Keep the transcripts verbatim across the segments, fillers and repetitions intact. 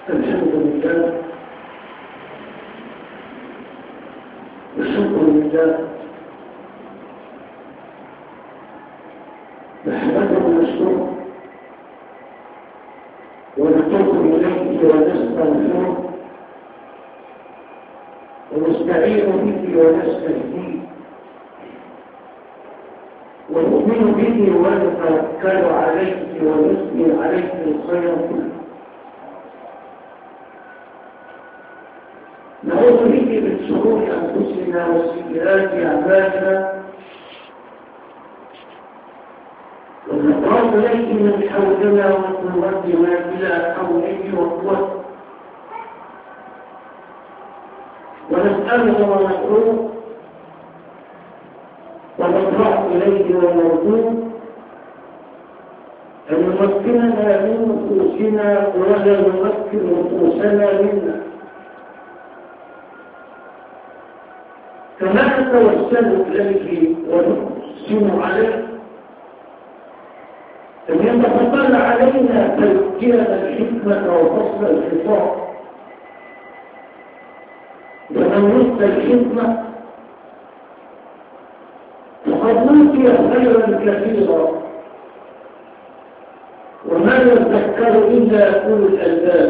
الحمد لله والشكر لله نحمده ونشكره ونتوب إليه ونستغفره ونستعين به ونستهديه ونؤمن به ونتوكل عليه ونثني عليه الخير كله. نعوذ به من شرور أنفسنا وسيئات أعمالنا ونقرب إليه من حولنا وقوتنا إلى حوله وقوته ونسأله وندعوه ونضرع إليه ونرجوه أن يمكننا من نفوسنا ولا يمكن نفوسنا منا، كما نتوسل إليه ونحسن عليه أن يتفضل علينا فيؤتينا الحكمة وفصل الخطاب، ومن يؤتى الحكمة فقد أوتي خيرا كثيرا وما يذكر إلا أولو الألباب.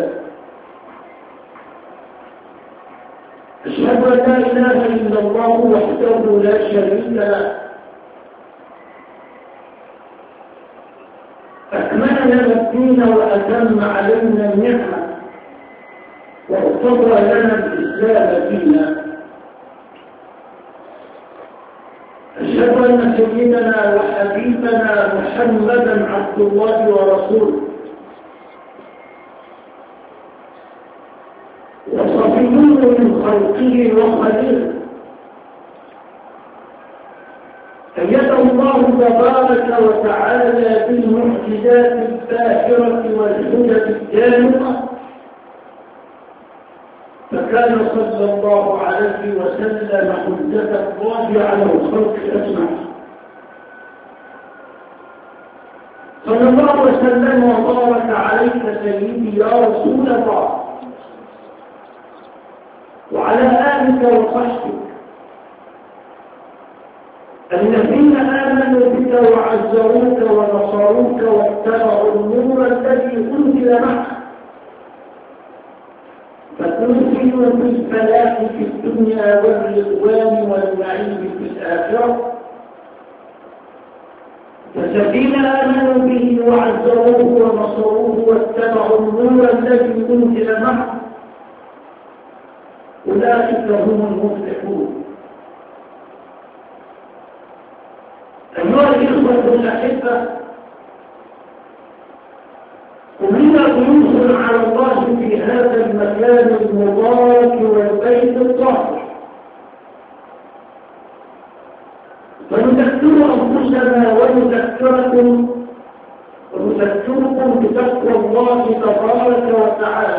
أشهد أن لا إله إلا الله وحده لا شريك له، أكمل لنا الدين وأتم علينا النعمة وارتضى لنا الإسلام دينا. أشهد أن سيدنا وحبيبنا محمدا عبد الله ورسوله وصفيه من خلقه وخليله، أيده الله تبارك وتعالى بالمعجزات الباهرة والهدى الجامعة، فكان صلى الله عليه وسلم حجة الله على الخلق أجمعين. صلى الله وسلم وبارك عليك سيدي يا رسول الله وعلى آلك وصحبك الذين آمنوا بك وعزروك ونصروك واتبعوا النور الذي أنزل معك، فتنزلوا بالفلاح في الدنيا والرضوان والنعيم في الآخرة. فالذين آمنوا به وعزروه ونصروه واتبعوا النور الذي أنزل معه أولئك هم المفلحون. أيها الإخوة الأحبة، كلنا ضيوف على الله في هذا المكان المبارك والبيت الطاهر، فنذكر أنفسنا ونذكركم ونذكركم بتقوى الله تبارك وتعالى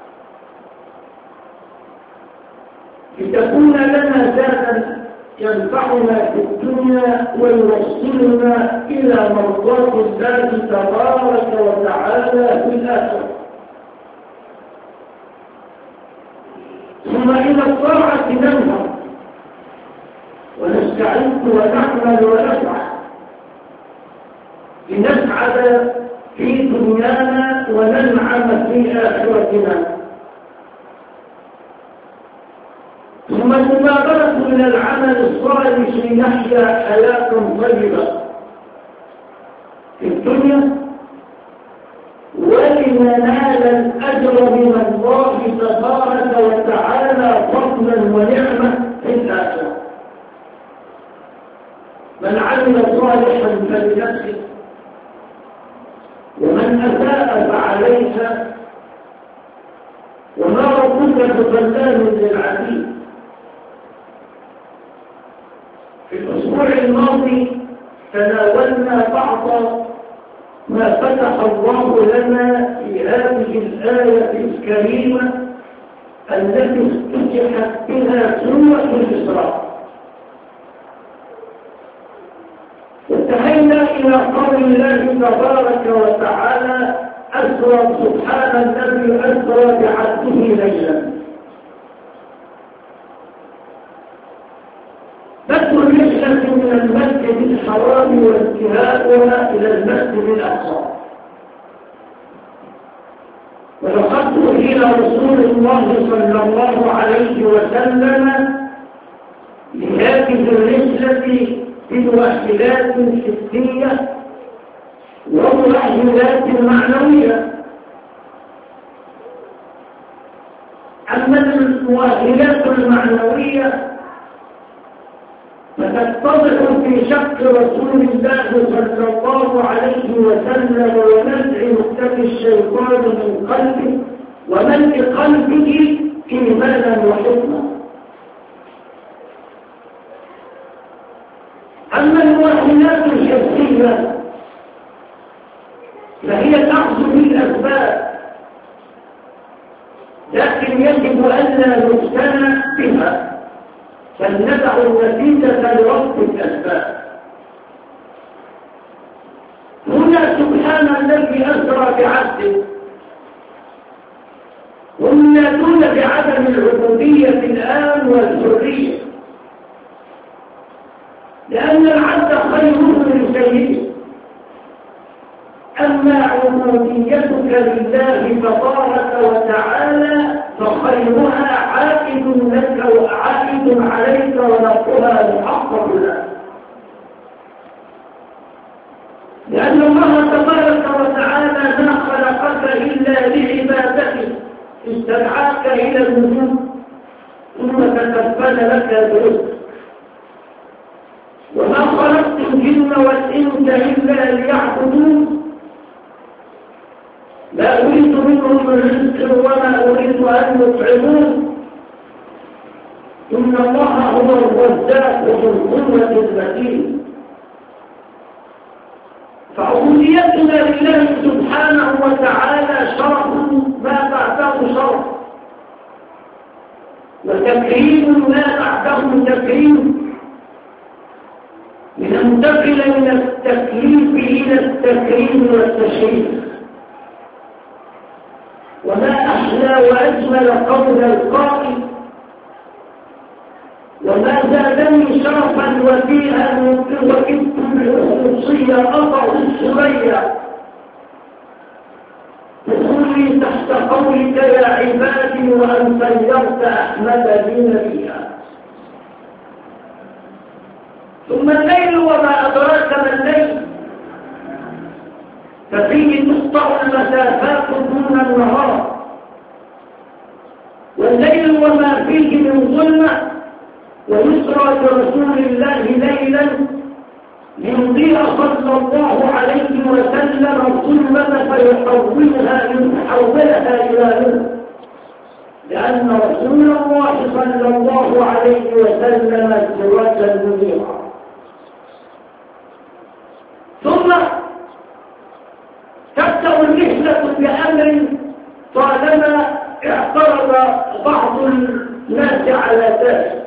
لتكون لنا ذاتا ينفعنا في الدنيا ويوصلنا إلى مرضاة الله تبارك وتعالى في الآخرة، ثم إلى الطاعة ننهض ونستعد ونعمل ونسعى لنسعد في دنيانا وننعم في آخرتنا. ثم المبادرة إلى العمل الصالح لنحيا حياة طيبة في الدنيا ولننال الأجر من الله تبارك وتعالى فضلا ونعمة في الآخرة. من عمل صالحا فلنفسه ومن أساء فعليها وما ربك بظلام للعبيد. في الأسبوع الماضي تناولنا بعض ما فتح الله لنا في هذه الآية الكريمة التي افتتحت بها سورة الإسراء، وانتهينا إلى قول الله تبارك وتعالى أسرى سبحان الذي أسرى بعبده ليلا. بدء الرحلة من المسجد الحرام وانتهاؤها إلى المسجد الأقصى، ولقد إلى رسول الله صلى الله عليه وسلم لهذه الرحلة بمؤهلات حسية ومؤهلات معنوية. أما المؤهلات المعنوية فتتضح في شق رسول الله صلى الله عليه وسلم ونزع مختفي الشيطان من قلبه وملء قلبه إيمانا وحكمة. أما المؤهلات الحسية فهي الأخذ بالأسباب، لكن يجب ألا نقتنع بها، فلندع النتيجة لربط الأسباب. هنا سبحان الذي أسرى بعبده، هم يأتون بعدم العبودية الآن والحرية، لأن العبد خير من سيده. أما عبوديتك لله تبارك وتعالى فخيرها عائد لك وعائد عليك ونفعها محقق لك، لأن الله تبارك وتعالى ما خلقك إلا لعبادته، استدعاك إلى الوجود ثم تكفل لك برزق. وما خلقت الجن والإنس إلا ليعبدون، لا أريد منهم رزق ولا أريد أن يطعمون، إن الله هو الرزاق ذو القوة المتين. فعبوديتنا لله سبحانه وتعالى شرف ما بعده شرف، وتكريم ما بعده تكريم، لننتقل من التكليف إلى التكريم والتشريف. وما أحلى وأجمل قول القائل: وما زادني شرفا وفيها وكدت بالخصوصية أطع السرية دخولي تحت قولك يا عبادي وأن سيرت أحمد لي نبيا. ثم الليل وما أدراك ما الليل، ففيه تقطع المسافات دون النهار، والليل وما فيه من ظلمة، ويسرى برسول الله ليلا ليضيء صلى الله عليه وسلم الظلمة فيحولها يحولها إلى نور، لأن رسول الله صلى الله عليه وسلم السراج المنير. ثم تبدأ الرحلة بأمر طالما اعترض بعض الناس على ذلك،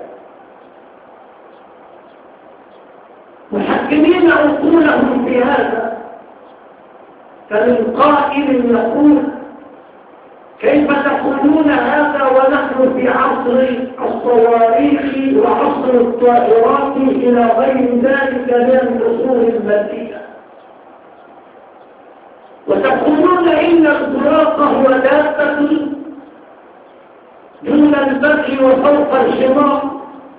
محكمين عقولهم في هذا. فمن قائل يقول: كيف تقولون هذا ونحن في عصر الصواريخ وعصر الطائرات إلى غير ذلك من العصور المادية، وتقولون إن البراق هو دابة دون البر وفوق الحمار.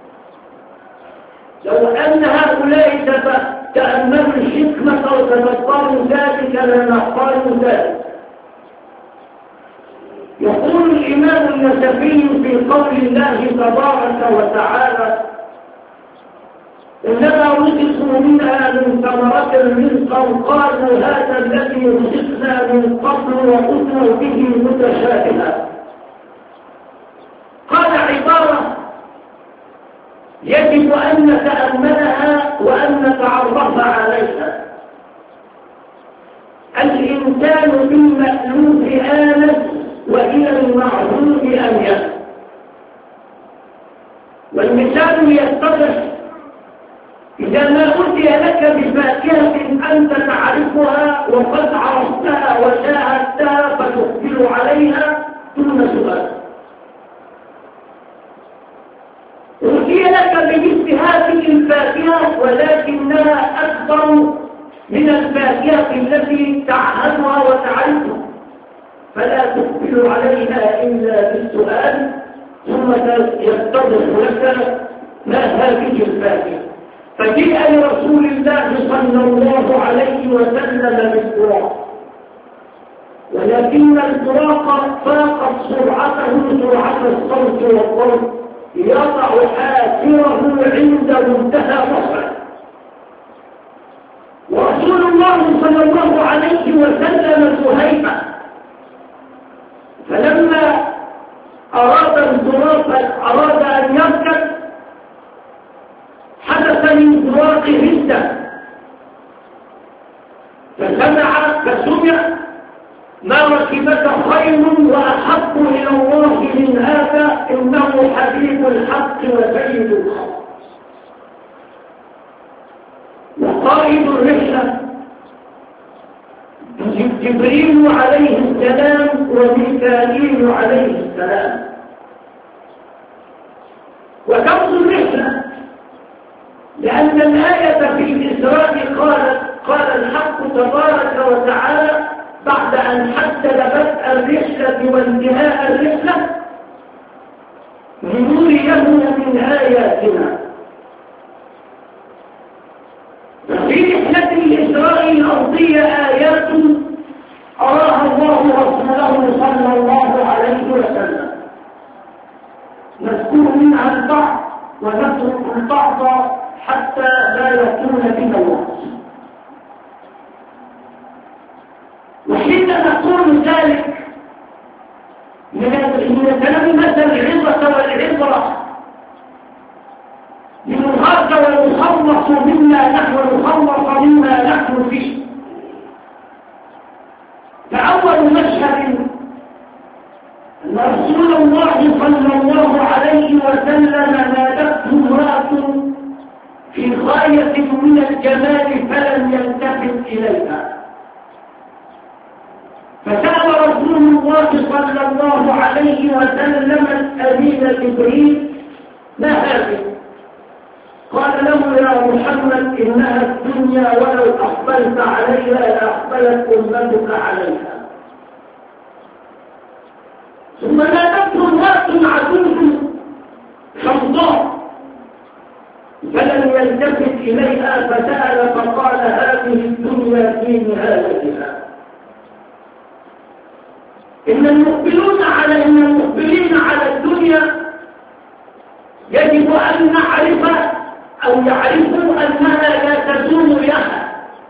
لو أن هؤلاء تأملوا الحكمة وتدبروا ذلك لما قالوا ذلك. يقول الإمام النسفي في قول الله تبارك وتعالى: إنما رزقوا منها من ثمرة رزقا قالوا هذا الذي رزقنا من قبل وأتوا به متشابها. قال عبارة يجب أن نتأملها وأن نتعرف عليها: الإنسان بالمألوف آنس وإلى المعبود أميل. والمثال يتضح إذا ما أتي لك بفاكهة أنت تعرفها وقد عرفتها وشاهدت تقبل عليها دون سؤال. أوتي لك بمثل هذه الفاكهة ولكنها أكبر من الفاكهة التي تعهدها وتعرفها، فلا تقبل عليها إلا بالسؤال، ثم يتضح لك ما هذه الفاكهة. فجاء لرسول الله صلى الله عليه وسلم بالبراق، ولكن البراق فاقت سرعته سرعة الصوت والضوء، يضع حافره عند منتهى بصره. ورسول الله صلى الله عليه وسلم سهيبة، فلما أراد البراق أراد أن يركب حدث من براق هدة، فسمع فسمع ما ركبك خير وأحب إلى الله من هذا، إنه حبيب الحق وسيد الحق وقائد الرحلة جبريل عليه السلام وميكائيل عليه السلام. وكبر الرحلة لأن الآية في الإسراء قالت قال الحق تبارك وتعالى بعد أن حدد بدء الرحلة وانتهاء الرحلة: لنريه من آياتنا. ففي رحلة الإسراء الأرضية آيات أراها الله رسوله صلى الله عليه وسلم، نذكر منها البعض ونترك البعض حتى لا يكون بنا الوقت. وحين نقول ذلك نتلمس العظة والعبرة لنخرج ونخلص مما نحن نخلص مما نحن فيه. فأول مشهد أن رسول الله صلى الله عليه وسلم نادته امرأة في غاية من الجمال فلم يلتفت إليها، فسأل رسول الله صلى الله عليه وسلم الأمين جبريل: ما هذه؟ قال له: يا محمد إنها الدنيا ولو أقبلت عليها لأقبلت أمتك عليها. ثم نادته امرأة عجوز حمضاء فلم يلتفت إليها، فسأل فقال: هذه الدنيا في نهايتها. إن المقبلون على إن المقبلين على الدنيا يجب أن نعرف أو يعرفوا أنها لا تزول لأحد،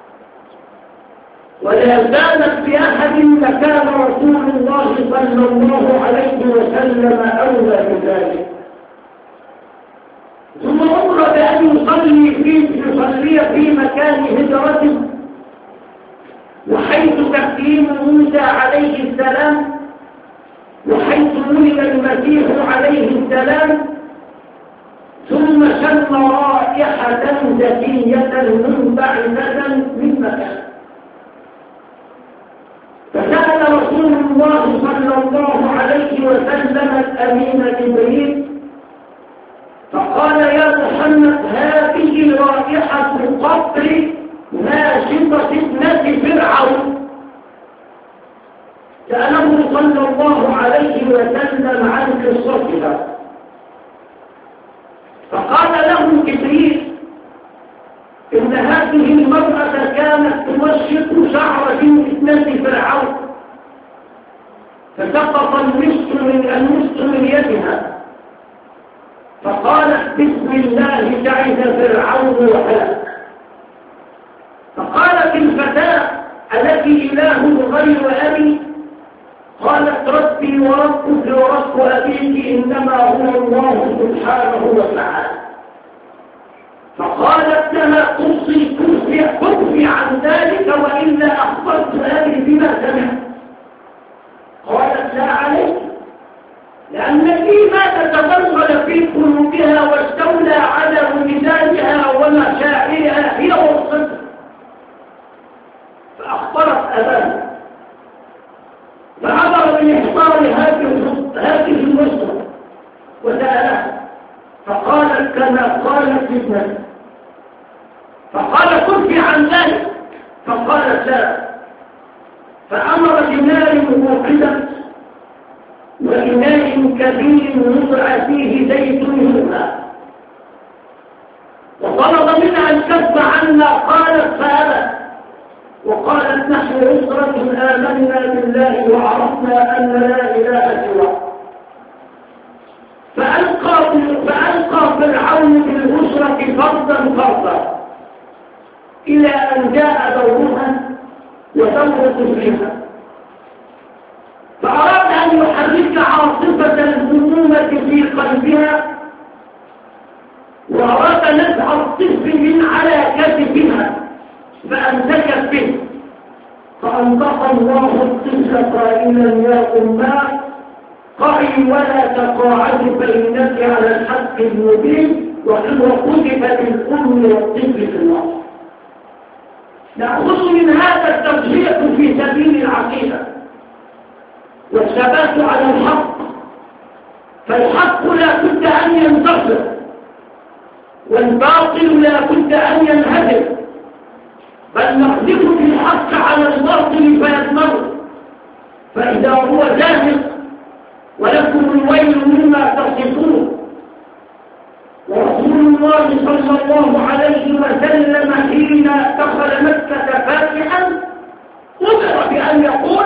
ولا زالت بأحد لكان رسول الله صلى الله عليه وسلم أولى بذلك. ثم أمر بأن يصلي في يصلي في مكان هجرته، وحيث تكريم موسى عليه السلام، وحيث ولد المسيح عليه السلام، ثم شم رائحة زكية منبعثة من مكان. فسأل رسول الله صلى الله عليه وسلم الأمين جبريل فقال: يا محمد، هذه رائحة قبر ناشطة ابنة فرعون. سأله صلى الله عليه وسلم عن قصتها، فقال له جبريل: إن هذه المرأة كانت تمشط شعر ابنة فرعون، فسقط المسك من المسك من يدها، فقالت: بسم الله تعس فرعون وهلك. فقالت الفتاة: ألك إله غير أبي؟ قالت: ربي وربك ورب أبيك إنما هو الله سبحانه وتعالى. فقالت لها: قصي كفي عن ذلك وإلا أخبرت أبي بما سمعت. قالت: لا عليك، لأن الإيمان تبلغ في قلوبها واستولى على وجدانها ومشاعرها هي والصدق. فأخبرت أباها، فعبر لإحضار هذه النصرة وسألها فقالت كما قالت ابنتي، فقال كفي عن ذلك، فقالت لا، فأمر بنار موقدة وإناء كبير وضع فيه زيت يوحى، وطلب منها الكف عنا، قالت فأبت، وقالت نحن أسرة آمنا بالله وعرفنا أن لا إله سواه. فألقى فألقى فرعون بالأسرة فردا فردا إلى أن جاء دورها ودور طفلها، فأراد أن يحرك عاصفة الهمومة في قلبها، وأراد نزع الطفل من على كتفها فأمسكت به، فأنطق الله الطفل قائلا يا أماه قعي ولا تقاعدي فإنك على الحق المبين، وكتبت الأم والطفل في النار. نأخذ من هذا التوجيه في سبيل العقيدة والثبات على الحق، فالحق لا بد أن ينتصر والباطل لا بد أن ينهدم، بل نقذف بالحق على الباطل فيدمر، فإذا هو زاهق ولكم الويل مما تصفون. ورسول الله صلى الله عليه وسلم حين دخل مكة فاتحا أمر بأن يقول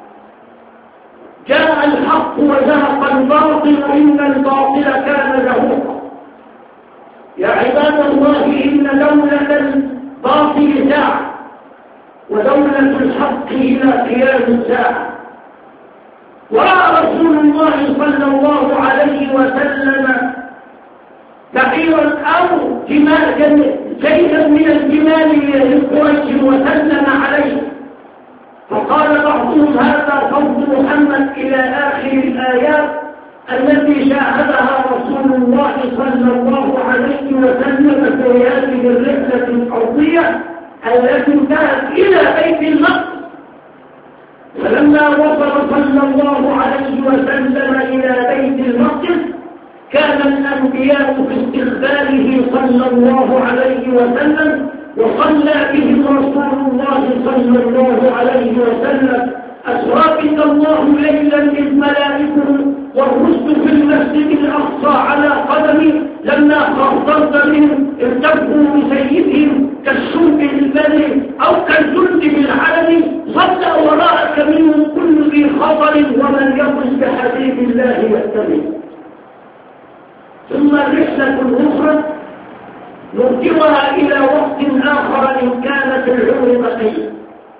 جاء الحق وزهق الباطل إن الباطل كان زهوقا. يا عباد الله إن دولة الباطل ساعة ودولة الحق إلى قيام الساعة. ورأى رسول الله صلى الله عليه وسلم بعيرا أو جمالا شيئا من الجمال لقريش وسلم عليه، فقال بعضهم هذا فضل محمد إلى آخر الآيات التي شاهدها رسول الله صلى الله عليه وسلم في هذه الرحلة الأرضية التي انتهت إلى بيت المقدس. فلما وصل صلى الله عليه وسلم إلى بيت المقدس كان الأنبياء في استقباله صلى الله عليه وسلم، وصلى بهم رسول الله صلى الله عليه وسلم. أسرافك الله ليلا إذ ملائكه والرسل في المسجد الأقصى على قدمي لما خاطرت بهم ارتبوا بسيدهم كالشرب البدر أو كالجلد بالعلم، صلى وراءك منهم كل ذي خطر ومن يقص بحبيب الله يهتدي. ثم الرحلة الأخرى نرجعها إلى وقت آخر إن كانت العمر بقية،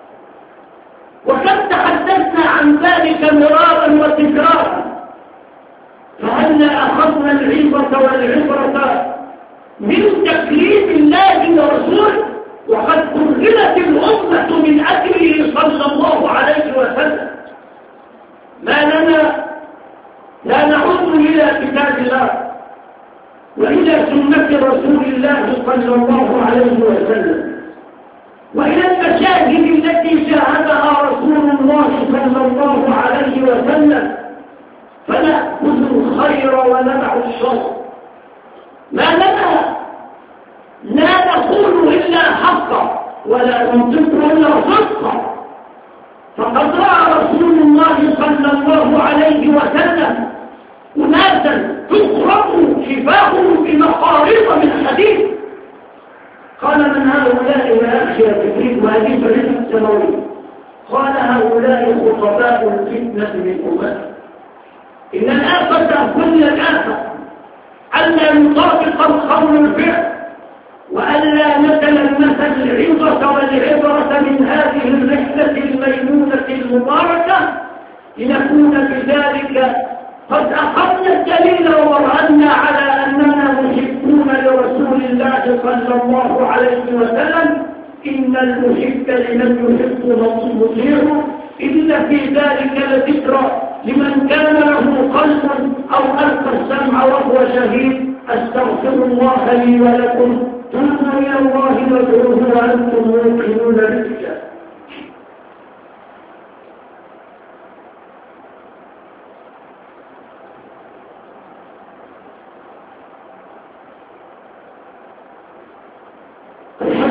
وقد تحدثنا عن ذلك مرارا وتكرارا، فهلا أخذنا العبرة والعبرة من تكليف الله ورسوله، وقد كرمت الأمة من أجله صلى الله عليه وسلم. ما لنا لا نعود إلى كتاب الله وإلى سنة رسول الله صلى الله عليه وسلم وإلى المشاهد التي شاهدها رسول الله صلى الله عليه وسلم، فنأخذ الخير وندع الشر. ما لنا لا نقول إلا حقا ولا ننطق إلا صدقا، فقد رأى رسول الله صلى الله عليه وسلم أناسا تخرق شفاههم بمخاريط من حديد، قال من هؤلاء يا أخي الفكرين وهذه فريقة السماوية؟ قال هؤلاء خطباء الفتنة من أمتي. إن الآفة كل الآفة ألا يطابق القول الفعل، وألا نتلمس العظة والعبرة من هذه الرحلة الميمونة المباركة، لنكون بذلك قد أخذنا الدليل وبرهنا على أننا محبون لرسول الله صلى الله عليه وسلم. إن المحب لمن يحب مطيعه، إن في ذلك لذكرى لمن كان له قلب أو ألقى السمع وهو شهيد. أستغفر الله لي ولكم، توبوا إلى الله وادعوه وأنتم موقنون بالإجابة.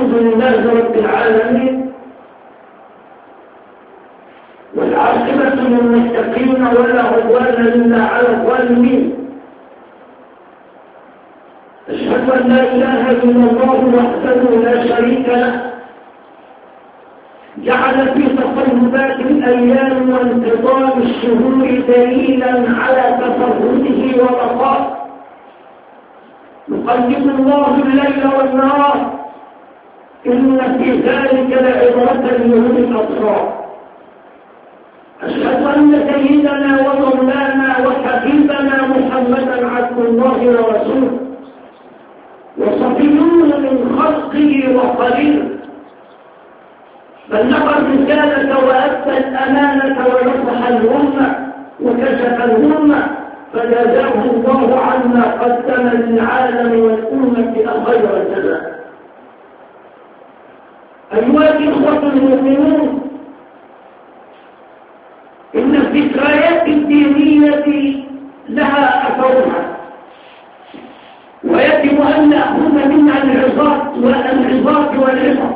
الحمد لله رب العالمين، والعاقبة للمتقين ولا عدوان إلا على الظالمين. أشهد أن لا إله إلا الله وحده لا شريك له، جعل في تقلبات الأيام وانتظام الشهور دليلا على تفرده وبقائه. يقلب الله الليل والنهار، إن في ذلك لعبرة لأولي الأبصار. أشهد أن سيدنا ومولانا وحبيبنا محمدا عبد الله ورسوله وصفيه من خلقه وخليله، بلغ الرسالة وأدى الأمانة ونصح الأمة وكشف الأمة، فجزاه الله عما قدم للعالم والأمة أخير الجزاء. أيها الإخوة المؤمنون، إن الذكريات الدينية لها أثرها، ويجب أن نأخذ منها العظات والعظات والعظة،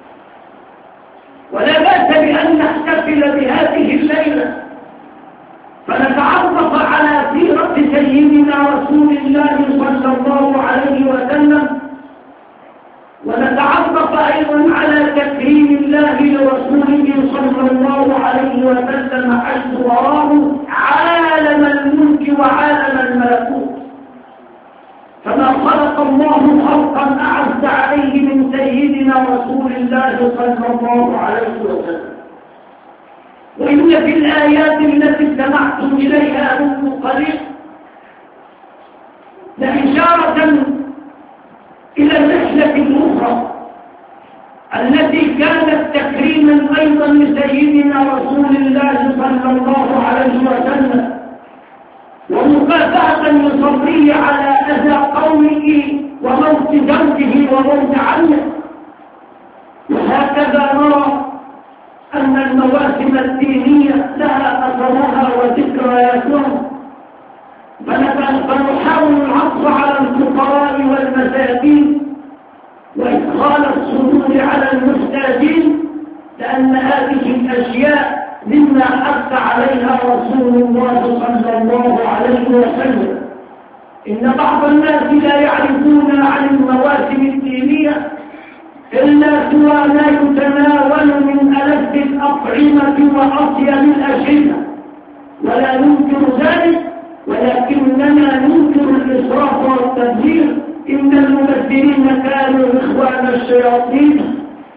ولا بأس بأن نحتفل بهذه الليلة فنتعرف على سيرة سيدنا رسول الله صلى الله عليه وسلم، ونتعرف أيضا على تكريم الله لرسوله صلى الله عليه وسلم حيث راه عالم الملك وعالم الملكوت. فما خلق الله خلقا أعز عليه من سيدنا رسول الله صلى الله عليه وسلم. وإن في الآيات التي استمعتم إليها منذ قليل لإشارة إلى الرحلة الأخرى التي كانت تكريما أيضا لسيدنا رسول الله صلى الله عليه وسلم، ومكافأة لصبره على أذى قومه وموت زوجه وموت عمه. وهكذا نرى أن المواسم الدينية لها أثرها وذكرياتها، فنحاول العطف على الفقراء والمساكين وإدخال السرور على المحتاجين، لأن هذه الأشياء مما حث عليها رسول الله صلى الله عليه وسلم. إن بعض الناس لا يعرفون عن المواسم الدينية إلا سوى ما يتناول من ألذ الأطعمة وأطيب الأشربة، ولا ننكر ذلك، ولكننا ننكر الإسراف والتبذير. إن المبذرين كانوا إخوان الشياطين،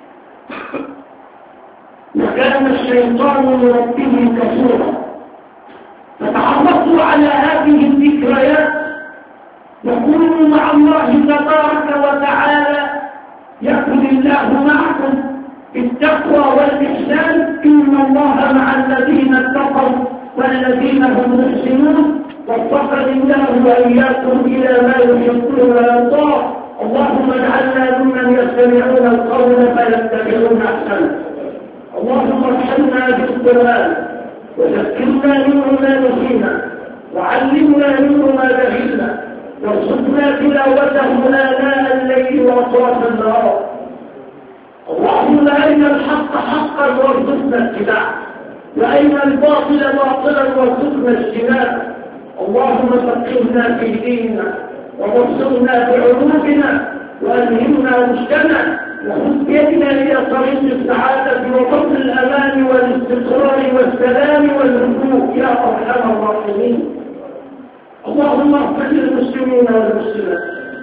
وكان الشيطان لربه كفورا. فتعرفوا على هذه الذكريات وكونوا مع الله تبارك وتعالى يكن الله معكم بالتقوى والإحسان. إن الله مع الذين اتقوا والذين هم محسنون. وفقني الله وإياكم إلى ما يحبون ويرضاه. اللهم اجعلنا ممن يستمعون القول فيتبعون أحسنه. اللهم ارحمنا بالقرآن وذكرنا منه ما نسينا وعلمنا منه ما جهلنا وارزقنا تلاوته آناء الليل وأطراف النهار. اللهم أرنا الحق حقا وارزقنا اتباعه، وأرنا الباطل باطلا وارزقنا اجتنابه. اللهم فقهنا في ديننا وبصرنا بعلومنا وألهمنا رشدنا، وخذ بيدنا إلى طريق السعادة وفضل الأمان والاستقرار والسلام والهدوء يا أرحم الراحمين. اللهم اغفر للمسلمين والمسلمات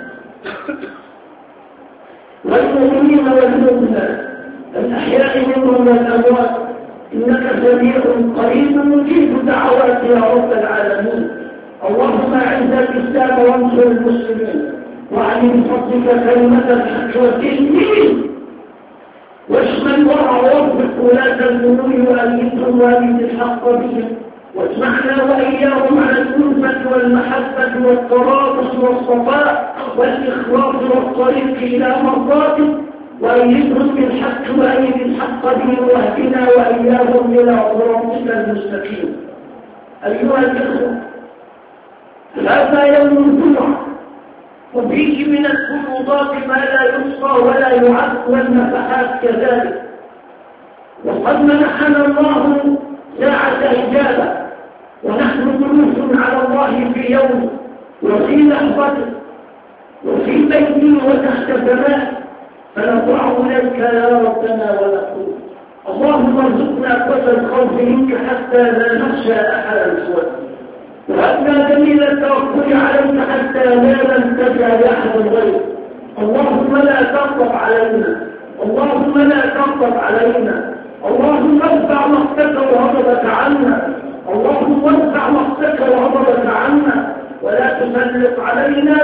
والمؤمنين والمؤمنات الأحياء منهم والأموات، إنك سميع قريب مجيب دعوات يا رب العالمين. اللهم أعز الإسلام وانصر المسلمين، واعلم بفضلك كلمة الحق والدين، واشمل ووفق ولاة الأمور وأيدهم وأيد الحق بهم، واجمعنا وإياهم على الألفة والمحبة والترابط والصفاء والإخلاص والطريق إلى مرضاتك، وأيدهم بالحق وأيد الحق بهم، واهدنا وإياهم إلى صراطك المستقيم. أيها الإخوة، هذا يوم الجمعة وفيه من الفروضات ما لا يحصى ولا يعد والنفحات كذلك. وقد منحنا الله ساعة إجابة ونحن جلوس على الله في يوم وفي لحظة وفي بيت وتحت سماء فنضع إليك يا ربنا ونقول اللهم ارزقنا قوة الخوف منك حتى لا نخشى أحدا سواك، وهبنا دليل التوكل عليك حتى لا نلتجأ لأحد غيرك. اللهم لا تغضب علينا، اللهم لا تغضب علينا، اللهم ارفع مقتك وغضبك عنا، اللهم ارفع مقتك وغضبك عنا، ولا تسلط علينا